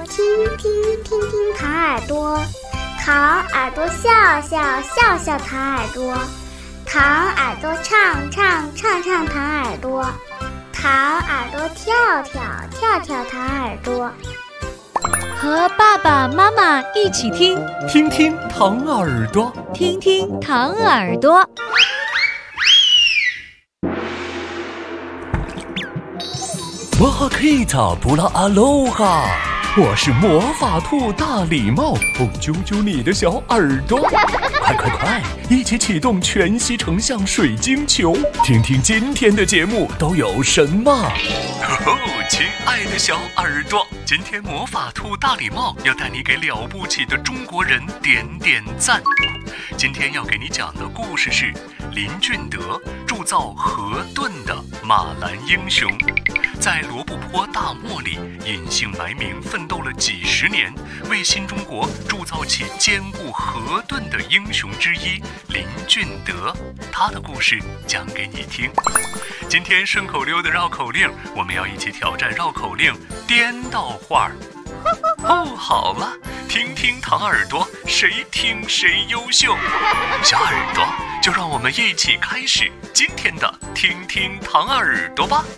听听听听糖耳朵，糖耳朵笑笑笑笑糖耳朵，糖耳朵唱唱唱唱糖耳朵，糖耳朵跳跳跳跳糖耳朵。 和爸爸妈妈一起听， 听听糖耳朵， 听听糖耳朵。 摩哈克塔布拉阿罗哈，我是魔法兔大礼帽，揪揪你的小耳朵，快快快，一起启动全息成像水晶球，听听今天的节目都有什么。亲爱的小耳朵，今天魔法兔大礼帽要带你给了不起的中国人点点赞。今天要给你讲的故事是林俊德铸造河盾的马兰英雄。在罗布泊大漠里隐姓埋名奋斗了几十年，为新中国铸造起坚固河盾的英雄之一林俊德，他的故事讲给你听。今天顺口溜的绕口令，我们要一起挑战绕口令颠倒话。好了，听听糖耳朵，谁听谁优秀。小耳朵，就让我们一起开始今天的听听糖耳朵吧。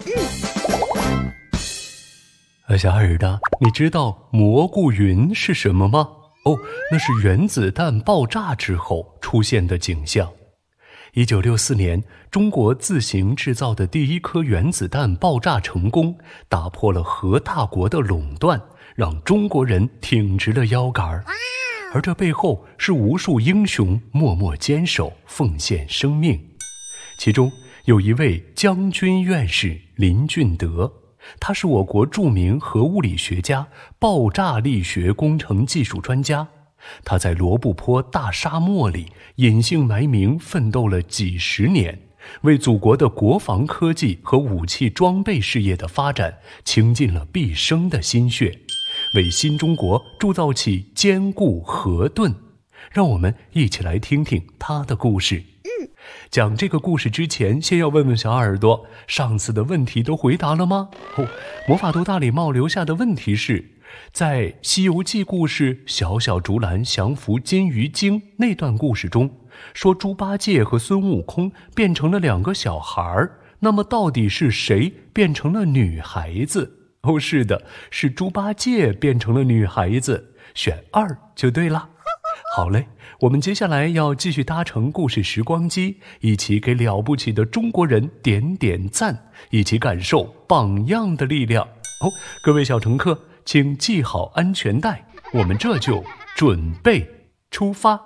小耳朵，你知道蘑菇云是什么吗？那是原子弹爆炸之后出现的景象。1964年，中国自行制造的第一颗原子弹爆炸成功，打破了核大国的垄断，让中国人挺直了腰杆。而这背后是无数英雄默默坚守，奉献生命。其中有一位将军院士林俊德，他是我国著名核物理学家、爆炸力学工程技术专家。他在罗布泊大沙漠里隐姓埋名奋斗了几十年，为祖国的国防科技和武器装备事业的发展倾尽了毕生的心血，为新中国铸造起坚固河盾。让我们一起来听听他的故事。讲这个故事之前，先要问问小耳朵，上次的问题都回答了吗？魔法兔大礼帽留下的问题是，在《西游记》故事小小竹篮降服金鱼精那段故事中，说猪八戒和孙悟空变成了两个小孩，那么到底是谁变成了女孩子？是的，是猪八戒变成了女孩子，选2就对了。好嘞，我们接下来要继续搭乘故事时光机，一起给了不起的中国人点点赞，一起感受榜样的力量。各位小乘客，请系好安全带，我们这就准备出发。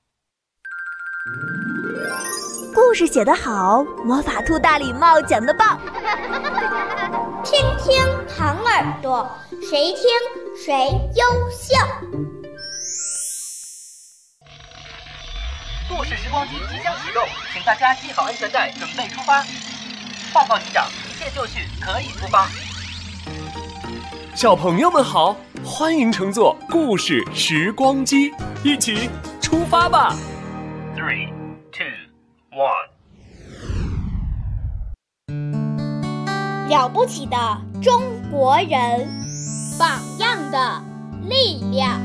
故事写得好，魔法兔大礼帽讲得棒。 听听糖耳朵，谁听谁优秀。 故事时光机即将启动，请大家系好安全带，准备出发。报告机长，一切就绪，可以出发。 小朋友们好，欢迎乘坐故事时光机，一起出发吧。 3、2、1。 了不起的中国人，榜样的力量。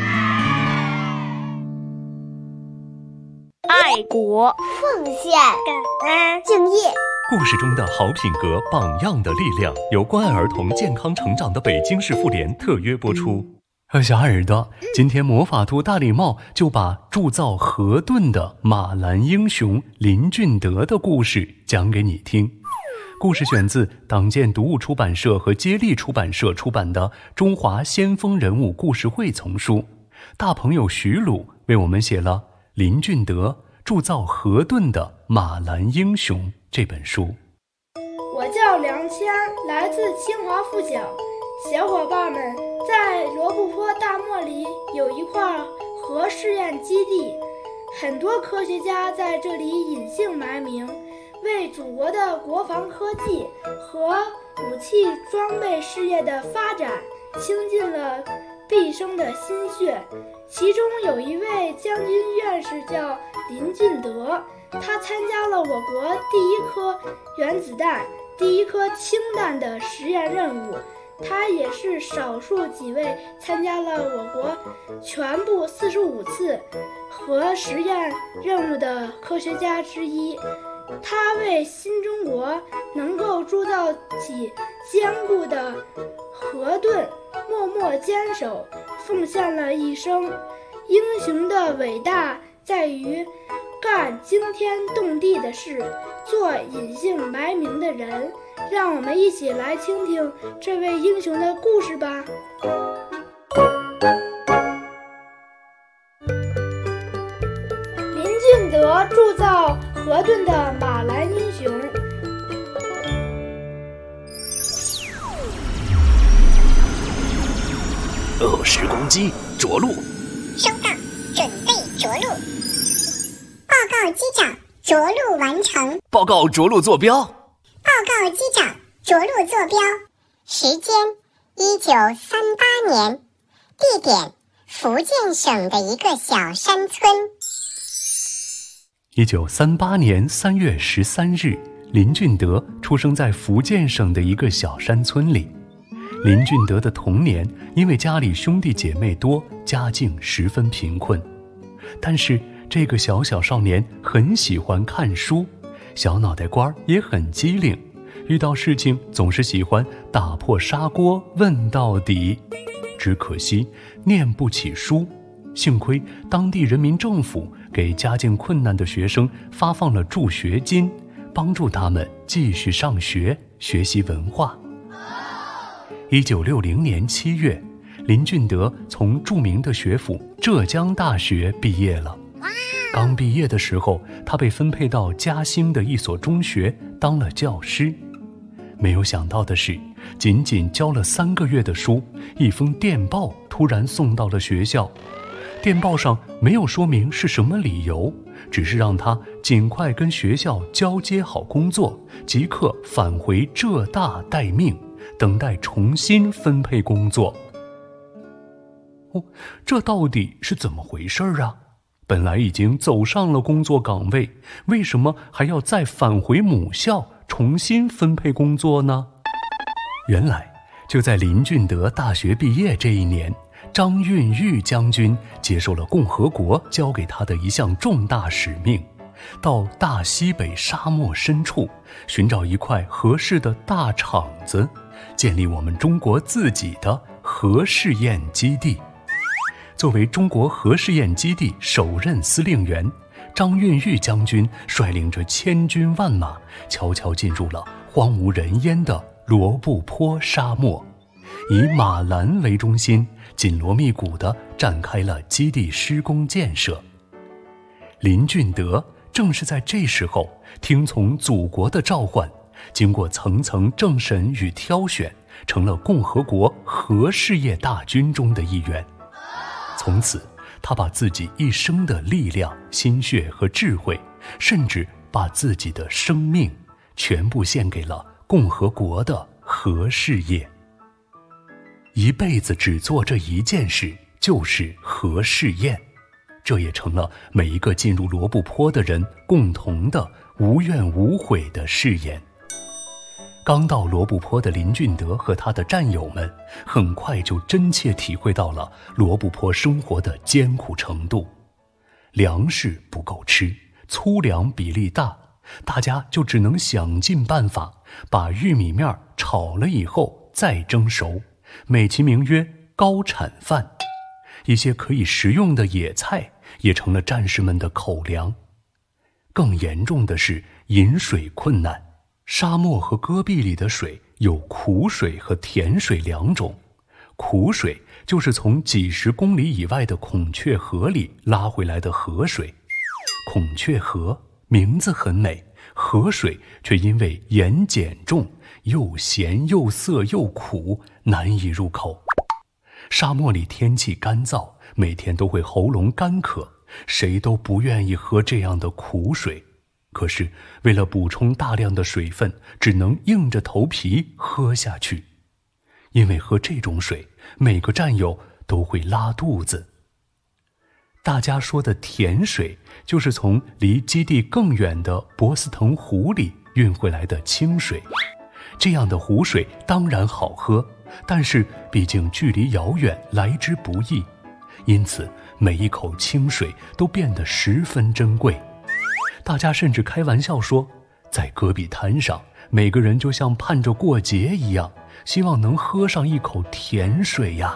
爱国、 奉献、感恩、敬业。 故事中的好品格、榜样的力量，由关爱儿童健康成长的北京市妇联特约播出。小耳朵，今天魔法兔大礼帽就把铸造河盾的马兰英雄林俊德的故事讲给你听。故事选自党建读物出版社和接力出版社出版的《中华先锋人物故事会》丛书。大朋友徐鲁为我们写了林俊德铸造河盾的马兰英雄这本书。 我叫梁谦，来自清华附小。小伙伴们，在罗布泊大漠里有一块核试验基地，很多科学家在这里隐姓埋名，为祖国的国防科技和武器装备事业的发展倾尽了毕生的心血。其中有一位将军院士叫林俊德，他参加了我国第一颗原子弹、第一颗氢弹的实验任务。 他也是少数几位参加了我国全部45次核实验任务的科学家之一。他为新中国能够铸造起坚固的核盾默默坚守，奉献了一生。英雄的伟大在于干惊天动地的事，做隐姓埋名的人。让我们一起来听听这位英雄的故事吧。林俊德铸造核盾的马兰英雄。 20公斤，着陆。 收到，准备着陆。报告机长，着陆完成。 报告着陆坐标。 报告机长，着陆坐标。时间1938年，地点福建省的一个小山村。 1938年3月13日，林俊德出生在福建省的一个小山村里。林俊德的童年因为家里兄弟姐妹多，家境十分贫困。但是这个小少年很喜欢看书，小脑袋瓜也很机灵，遇到事情总是喜欢打破砂锅问到底。只可惜念不起书，幸亏当地人民政府给家境困难的学生发放了助学金，帮助他们继续上学，学习文化。1960年7月，林俊德从著名的学府浙江大学毕业了。刚毕业的时候，他被分配到嘉兴的一所中学当了教师。没有想到的是，仅仅教了3个月的书，一封电报突然送到了学校。电报上没有说明是什么理由，只是让他尽快跟学校交接好工作，即刻返回浙大待命，等待重新分配工作。这到底是怎么回事啊？本来已经走上了工作岗位，为什么还要再返回母校重新分配工作呢？原来就在林俊德大学毕业这一年，张运玉将军接受了共和国交给他的一项重大使命，到大西北沙漠深处寻找一块合适的大场子，建立我们中国自己的核试验基地。作为中国核试验基地首任司令员，张运玉将军率领着千军万马，悄悄进入了荒无人烟的罗布泊沙漠，以马兰为中心，紧锣密鼓地展开了基地施工建设。林俊德正是在这时候听从祖国的召唤，经过层层政审与挑选，成了共和国核事业大军中的一员。从此他把自己一生的力量、心血和智慧，甚至把自己的生命全部献给了共和国的核事业。一辈子只做这一件事，就是核试验，这也成了每一个进入罗布泊的人共同的无怨无悔的誓言。刚到罗布泊的林俊德和他的战友们很快就真切体会到了罗布泊生活的艰苦程度。粮食不够吃，粗粮比例大，大家就只能想尽办法把玉米面炒了以后再蒸熟，美其名曰高产饭。一些可以食用的野菜也成了战士们的口粮。更严重的是饮水困难，沙漠和戈壁里的水有苦水和甜水两种。苦水就是从几十公里以外的孔雀河里拉回来的河水。孔雀河名字很美，河水却因为盐碱重，又咸又涩又苦，难以入口。沙漠里天气干燥，每天都会喉咙干渴，谁都不愿意喝这样的苦水。可是为了补充大量的水分，只能硬着头皮喝下去。因为喝这种水，每个战友都会拉肚子。大家说的甜水，就是从离基地更远的博斯腾湖里运回来的清水。这样的湖水当然好喝， 但是毕竟距离遥远，来之不易，因此每一口清水都变得十分珍贵。大家甚至开玩笑说，在戈壁滩上，每个人就像盼着过节一样，希望能喝上一口甜水呀。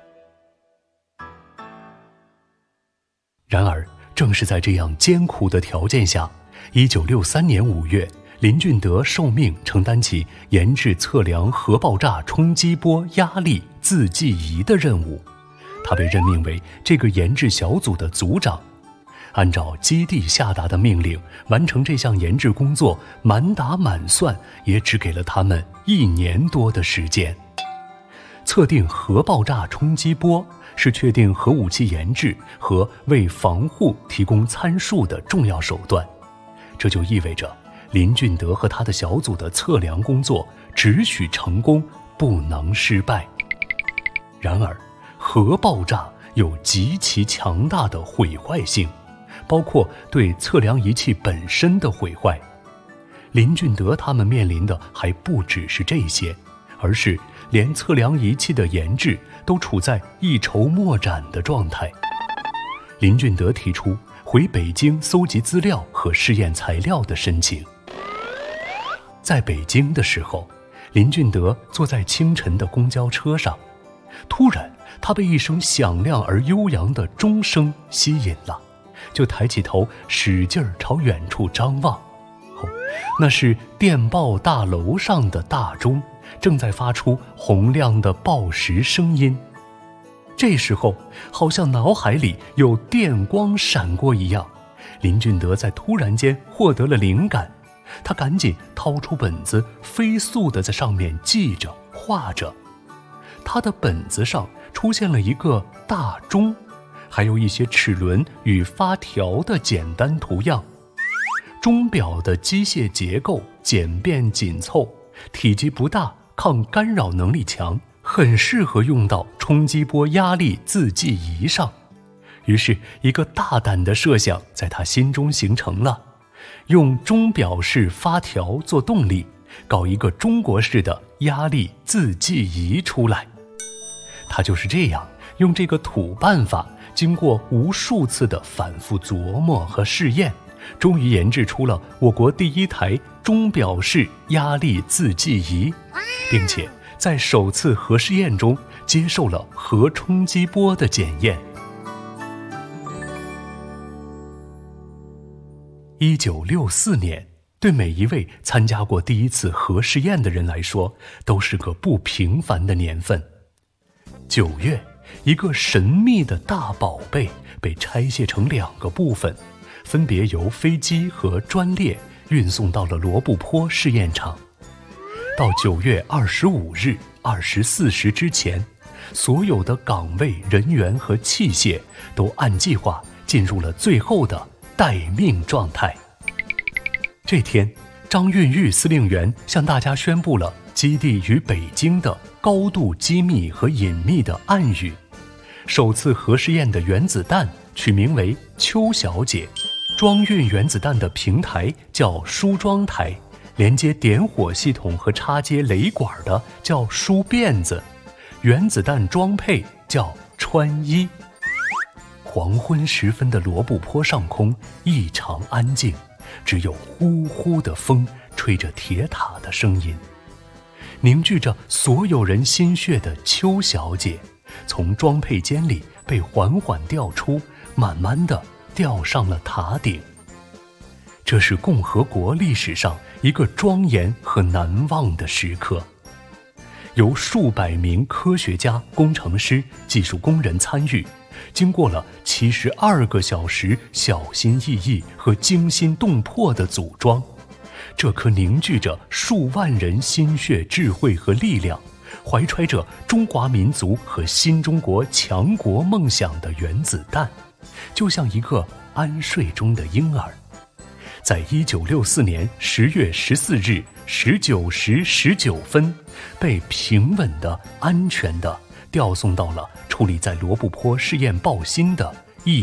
然而，正是在这样艰苦的条件下，1963年5月，林俊德受命承担起研制测量核爆炸冲击波压力自计仪的任务。他被任命为这个研制小组的组长，按照基地下达的命令完成这项研制工作，满打满算也只给了他们1年多的时间。测定核爆炸冲击波是确定核武器研制和为防护提供参数的重要手段，这就意味着林俊德和他的小组的测量工作只许成功，不能失败。然而，核爆炸有极其强大的毁坏性，包括对测量仪器本身的毁坏。林俊德他们面临的还不只是这些，而是连测量仪器的研制都处在一筹莫展的状态。林俊德提出回北京搜集资料和试验材料的申请。在北京的时候，林俊德坐在清晨的公交车上，突然他被一声响亮而悠扬的钟声吸引了，就抬起头使劲朝远处张望。那是电报大楼上的大钟正在发出洪亮的报时声音。这时候好像脑海里有电光闪过一样，林俊德在突然间获得了灵感，他赶紧掏出本子，飞速地在上面记着画着。他的本子上出现了一个大钟，还有一些齿轮与发条的简单图样。钟表的机械结构简便紧凑，体积不大，抗干扰能力强，很适合用到冲击波压力自计仪上。于是一个大胆的设想在他心中形成了，用钟表式发条做动力，搞一个中国式的压力自计仪出来。他就是这样用这个土办法，经过无数次的反复琢磨和试验，终于研制出了我国第一台钟表式压力自计仪，并且在首次核试验中接受了核冲击波的检验。1964年，对每一位参加过第一次核试验的人来说，都是个不平凡的年份。9月，一个神秘的大宝贝被拆卸成2个部分，分别由飞机和专列运送到了罗布泊试验场。到9月25日24时之前，所有的岗位人员和器械都按计划进入了最后的待命状态。这天，张运玉司令员向大家宣布了基地与北京的高度机密和隐秘的暗语。首次核试验的原子弹取名为邱小姐，装运原子弹的平台叫梳妆台，连接点火系统和插接雷管的叫梳辫子，原子弹装配叫穿衣。黄昏时分的罗布泊上空异常安静，只有呼呼的风吹着铁塔的声音。凝聚着所有人心血的邱小姐从装配间里被缓缓调出，慢慢地吊上了塔顶。这是共和国历史上一个庄严和难忘的时刻。由数百名科学家、工程师、技术工人参与，经过了72个小时小心翼翼和惊心动魄的组装，这颗凝聚着数万人心血、智慧和力量，怀揣着中华民族和新中国强国梦想的原子弹，就像一个安睡中的婴儿，在1964年10月14日19时19分，被平稳的、安全的调送到了矗立在罗布泊试验爆心的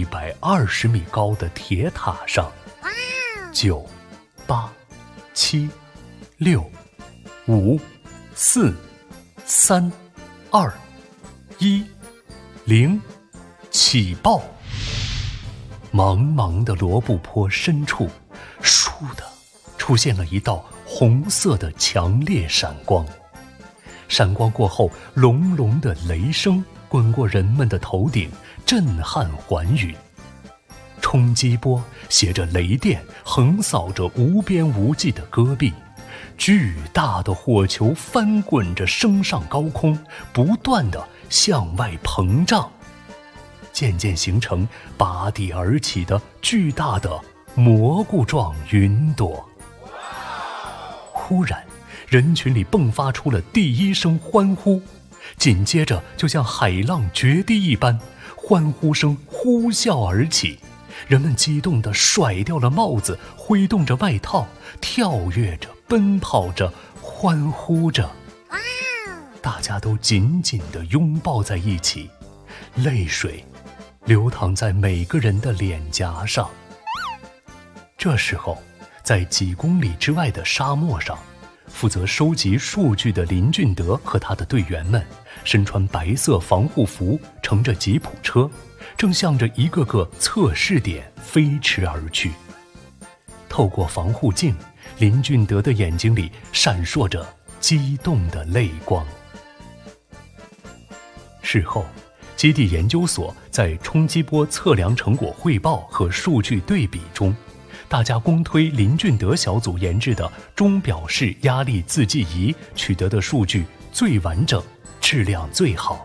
120米高的铁塔上。9、8、7、6、5、4、3、 2、1、0，起爆！茫茫的罗布泊深处，倏地出现了一道红色的强烈闪光。闪光过后，隆隆的雷声滚过人们的头顶，震撼寰宇。冲击波携着雷电，横扫着无边无际的戈壁。巨大的火球翻滚着升上高空，不断地向外膨胀，渐渐形成拔地而起的巨大的蘑菇状云朵。忽然，人群里迸发出了第一声欢呼，紧接着就像海浪决堤一般，欢呼声呼啸而起。人们激动地甩掉了帽子，挥动着外套，跳跃着，奔跑着，欢呼着。大家都紧紧地拥抱在一起，泪水流淌在每个人的脸颊上。这时候，在几公里之外的沙漠上，负责收集数据的林俊德和他的队员们，身穿白色防护服，乘着吉普车，正向着一个个测试点飞驰而去。透过防护镜，林俊德的眼睛里闪烁着激动的泪光。事后，基地研究所在冲击波测量成果汇报和数据对比中，大家公推林俊德小组研制的钟表式压力自计仪取得的数据最完整，质量最好。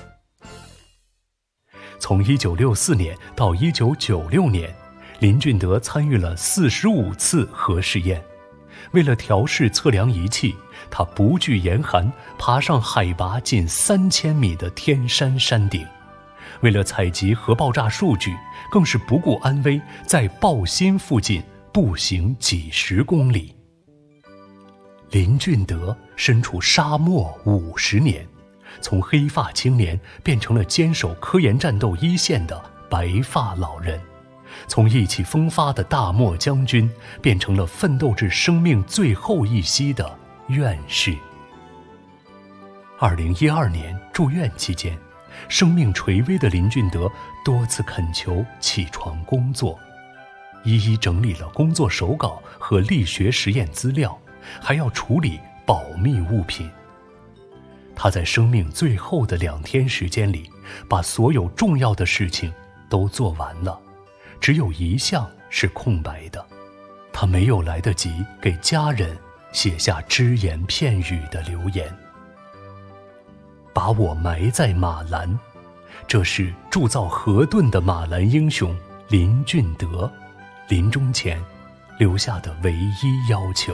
从1964年到1996年，林俊德参与了45次核试验。为了调试测量仪器，他不惧严寒，爬上海拔近3000米的天山山顶。为了采集核爆炸数据，更是不顾安危，在爆心附近步行几10公里。林俊德身处沙漠50年，从黑发青年变成了坚守科研战斗一线的白发老人，从意气风发的大漠将军变成了奋斗至生命最后一息的院士。2012年住院期间，生命垂危的林俊德多次恳求起床工作，一一整理了工作手稿和力学实验资料，还要处理保密物品。他在生命最后的2天时间里，把所有重要的事情都做完了，只有一项是空白的，他没有来得及给家人写下只言片语的留言。把我埋在马兰，这是铸造核盾的马兰英雄林俊德临终前留下的唯一要求。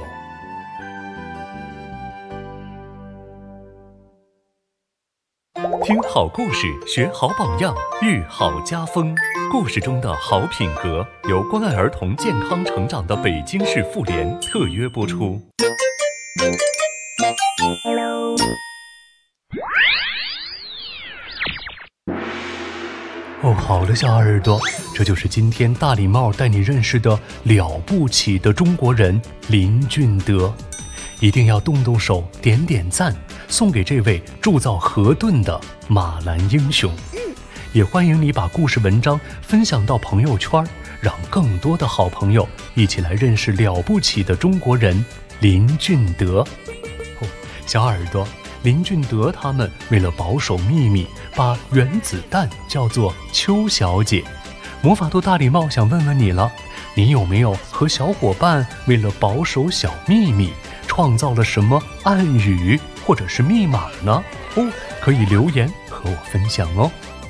听好故事，学好榜样，育好家风。故事中的好品格由关爱儿童健康成长的北京市妇联特约播出。哦，好了，小耳朵，这就是今天大礼帽带你认识的了不起的中国人林俊德。一定要动动手，点点赞，送给这位铸造核盾的马兰英雄。也欢迎你把故事文章分享到朋友圈，让更多的好朋友一起来认识了不起的中国人林俊德。哦，小耳朵，林俊德他们为了保守秘密，把原子弹叫做邱小姐。魔法兔大礼帽想问问你了，你有没有和小伙伴为了保守小秘密，创造了什么暗语或者是密码呢？哦，可以留言和我分享哦。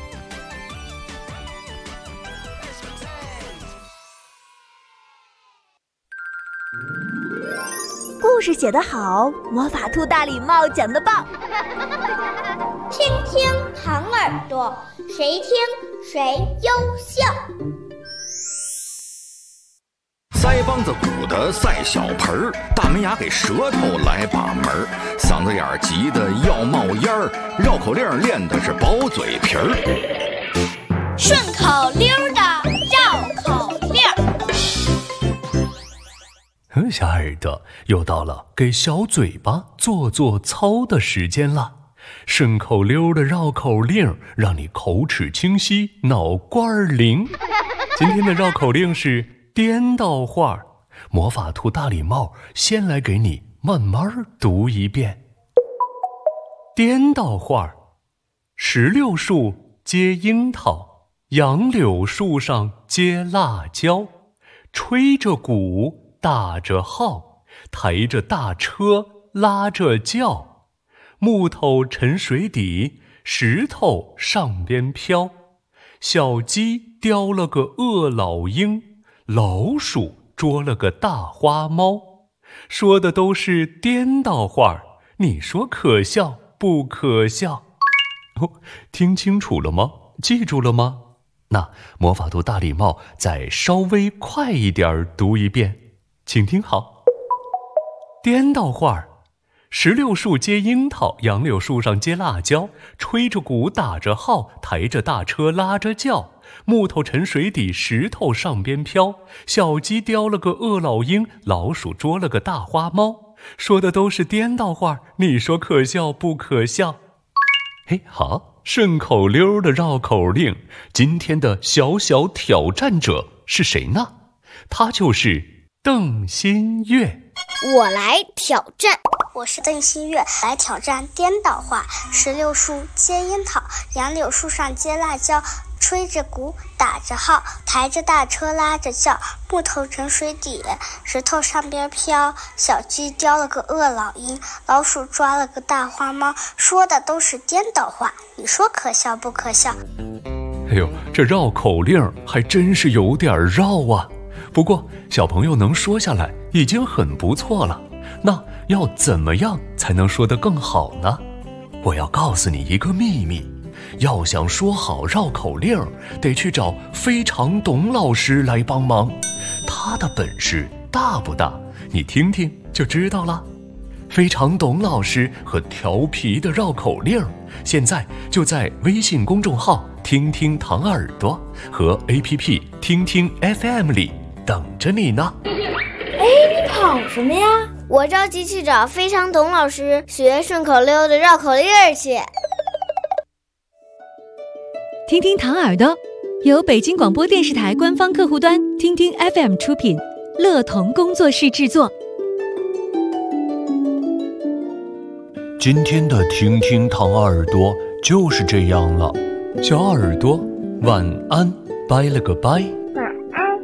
故事写得好，魔法兔大礼帽讲得棒。 听听糖耳朵，谁听谁优秀。 腮帮子鼓的赛小盆儿，大门牙给舌头来把门儿，嗓子眼儿急得要冒烟儿，绕口令练的是薄嘴皮儿， 顺口溜的绕口令。 小耳朵，又到了给小嘴巴做做操的时间了。 顺口溜的绕口令，让你口齿清晰，脑瓜灵。今天的绕口令是颠倒话，魔法兔大礼帽先来给你慢慢读一遍。颠倒话：16树结樱桃，杨柳树上结辣椒，吹着鼓，打着号，抬着大车，拉着轿。木头沉水底，石头上边飘。小鸡叼了个饿老鹰，老鼠捉了个大花猫。说的都是颠倒话，你说可笑不可笑？听清楚了吗？记住了吗？那魔法兔大礼帽再稍微快一点读一遍，请听好。颠倒话：16树结樱桃，杨柳树上结辣椒，吹着鼓，打着号，抬着大车，拉着轿。木头沉水底，石头上边飘。小鸡叼了个饿老鹰，老鼠捉了个大花猫。说的都是颠倒话，你说可笑不可笑？嘿，好，顺口溜的绕口令，今天的小小挑战者是谁呢？他就是邓新月。 我来挑战。我是邓新月，来挑战颠倒话。16树结樱桃，杨柳树上结辣椒，吹着鼓，打着号，抬着大车，拉着轿。木头沉水底，石头上边飘。小鸡叼了个饿老鹰，老鼠抓了个大花猫。说的都是颠倒话，你说可笑不可笑？ 哎呦，这绕口令还真是有点绕啊。不过小朋友能说下来已经很不错了。那要怎么样才能说得更好呢？我要告诉你一个秘密，要想说好绕口令，得去找非常董老师来帮忙。他的本事大不大？你听听就知道了。非常董老师和调皮的绕口令，现在就在微信公众号听听糖耳朵和 APP 听听 FM 里等着你呢。 你跑什么呀？ 我着急去找非常董老师学顺口溜的绕口令去。 听听糖耳朵由北京广播电视台官方客户端听听 FM 出品，乐童工作室制作。 今天的听听糖耳朵就是这样了，小耳朵晚安，拜了个拜。 晚安。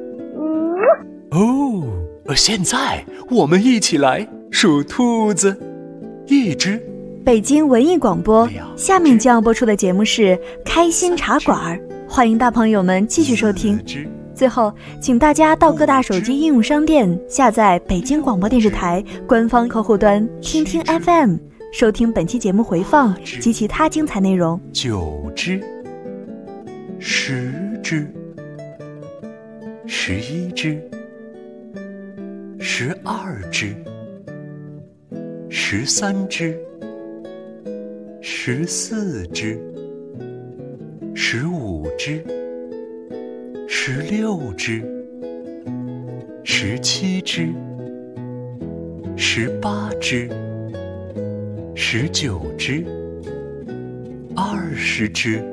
现在我们一起来数兔子。1只。 北京文艺广播，下面将要播出的节目是开心茶馆，欢迎大朋友们继续收听。最后请大家到各大手机应用商店下载北京广播电视台官方客户端听听 FM， 收听本期节目回放及其他精彩内容。 9只。10只。11只。12只。13只。14只。15只。16只。17只。18只。19只。20只。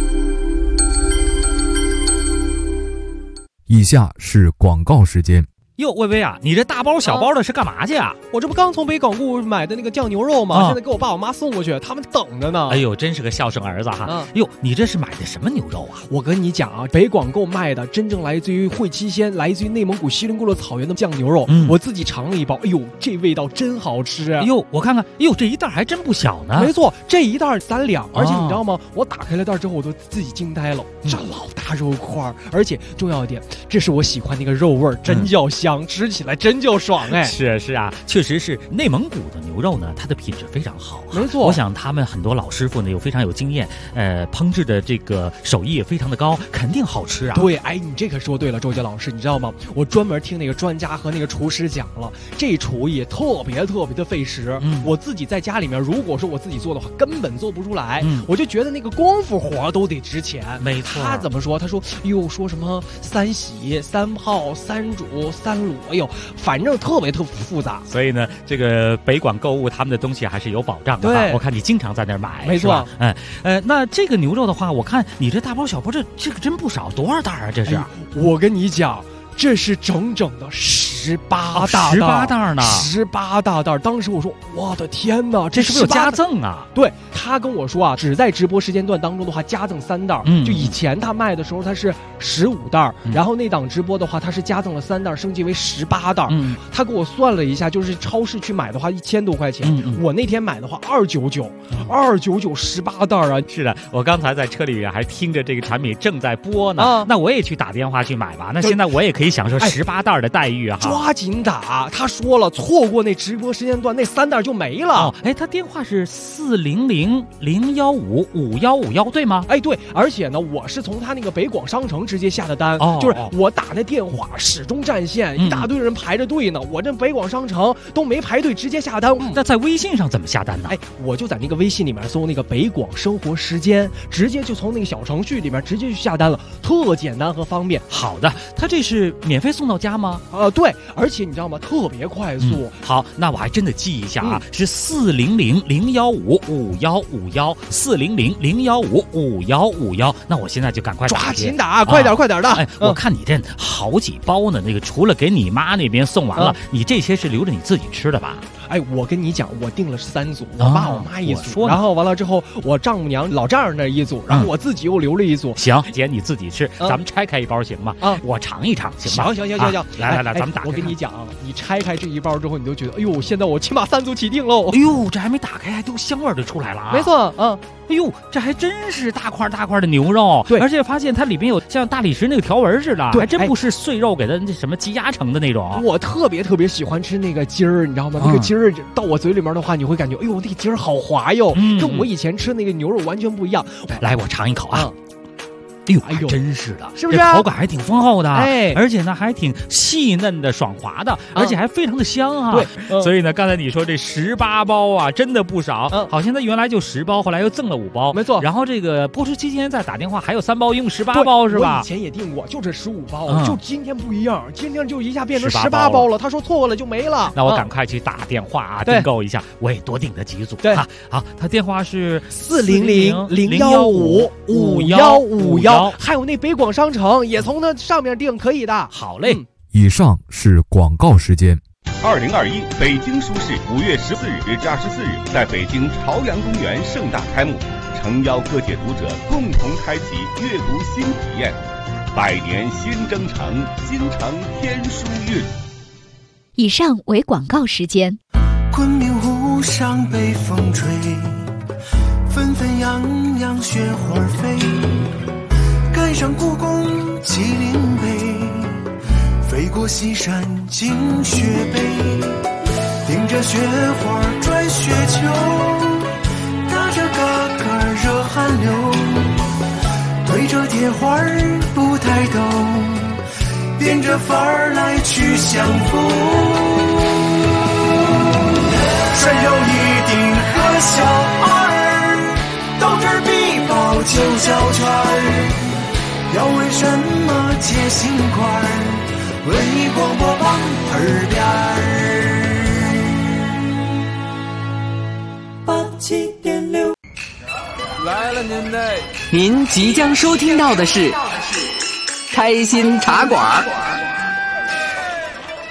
以下是广告时间。 哟，薇薇啊，你这大包小包的是干嘛去啊？ 我这不刚从北广固买的那个酱牛肉吗？现在给我爸我妈送过去，他们等着呢。 哎呦，真是个孝顺儿子哈！哟，你这是买的什么牛肉啊？ 我跟你讲啊，北广购卖的真正来自于会期鲜，来自于内蒙古锡林郭勒草原的酱牛肉，我自己尝了一包，哎呦，这味道真好吃！ 哎呦，我看看，哎呦，这一袋还真不小呢。 没错，这一袋3两，而且你知道吗？我打开了袋之后，我都自己惊呆了，这老大肉块，而且重要一点，这是我喜欢那个肉味儿，真叫香，吃起来真叫爽哎！ 是啊，确实是内蒙古的牛肉呢，它的品质非常好。 没错， 我想他们很多老师傅呢非常有经验，烹制的这个手艺也非常的高，肯定好吃啊。 对，哎，你这可说对了，周杰老师，你知道吗？我专门听那个专家和那个厨师讲了，这厨艺特别的费时。我自己在家里面，如果说我自己做的话，根本做不出来。我就觉得那个功夫活都得值钱。 没错。 他怎么说？他说哟，说什么3洗、3泡、3煮、3卤，哎呦，反正特别复杂。 所以呢，这个北广购物他们的东西还是有保障的。 对， 我看你经常在那儿买。 没错。 那这个牛肉的话，我看你这大包小包，这个真不少，多少袋啊？这是？ 我跟你讲。这是整整的18大袋呢 ，18大袋。当时我说，我的天哪， 这是不是有加赠啊？ 对，他跟我说啊，只在直播时间段当中的话，加赠3袋。就以前他卖的时候，他是15袋，然后那档直播的话，他是加赠了3袋，升级为18袋。他给我算了一下，就是超市去买的话1000多块钱，我那天买的话299，29918袋啊！ 是的，我刚才在车里还听着这个产品正在播呢，那我也去打电话去买吧。那现在我也可以享受18袋的待遇啊！ 抓紧打！他说了，错过那直播时间段，那3袋就没了。 他电话是400-015-5151，对吗？ 对，而且呢，我是从他那个北广商城直接下的单，就是我打那电话始终占线，一大堆人排着队呢。我这北广商城都没排队，直接下单。 那在微信上怎么下单呢？ 我就在那个微信里面搜那个北广生活时间，直接就从那个小程序里面直接去下单了，特简单和方便。 好的，他这是免费送到家吗？ 对，而且你知道吗？特别快速。 好，那我还真的记一下啊，是400-015-5151，400-015-5151。那我现在就赶快抓紧打，快点的！ 我看你这好几包呢，那个除了给你妈那边送完了，你这些是留着你自己吃的吧？ 我跟你讲，我订了3组，我爸我妈一组，然后完了之后，我丈母娘老丈人那一组，然后我自己又留了一组。 行，姐你自己吃，咱们拆开一包行吗？我尝一尝行吗？ 行， 来，咱们打开。 我跟你讲，你拆开这一包之后，你都觉得，哎呦，现在我起码3组起订喽。 哎呦，这还没打开，还都香味就出来了啊！ 没错， 哎呦，这还真是大块的牛肉， 对， 而且发现它里面有像大理石那个条纹似的，还真不是碎肉给它那什么积压成的那种。 我特别喜欢吃那个筋儿，你知道吗？那个筋儿到我嘴里面的话，你会感觉，哎呦，那个筋儿好滑哟，跟我以前吃那个牛肉完全不一样。 来，我尝一口啊。哎呦，真是的， 是不是？ 口感还挺丰厚的，而且呢还挺细嫩的、爽滑的，而且还非常的香啊。 对， 所以呢，刚才你说这18包啊，真的不少。好像它原来就10包，后来又赠了5包， 没错。 然后这个播出期间再打电话还有3包，一共18包是吧？ 我以前也订过，就这15包，就今天不一样，今天就一下变成18包了。他说错了就没了， 那我赶快去打电话啊，订购一下，我也多订了几组。 对， 好，他电话是 400-015-5151，还有那北广商城也从那上面订可以的。 好嘞， 以上是广告时间。 2021北京书市5月14日至24日在北京朝阳公园盛大开幕，诚邀各界读者共同开启阅读新体验。100年新征程，新城天书韵。 以上为广告时间。 昆明湖上北风吹，纷纷扬扬雪花飞，赶上故宫麒麟碑，飞过西山进雪北，顶着雪花转雪球，打着嘎嘎热汗流，对着铁花不抬头，变着法儿来去相逢。山有一顶和小二，斗智必报9小圈，要为什么接心块？文艺广播榜耳边87.6。 来了您嘞！您即将收听到的是开心茶馆。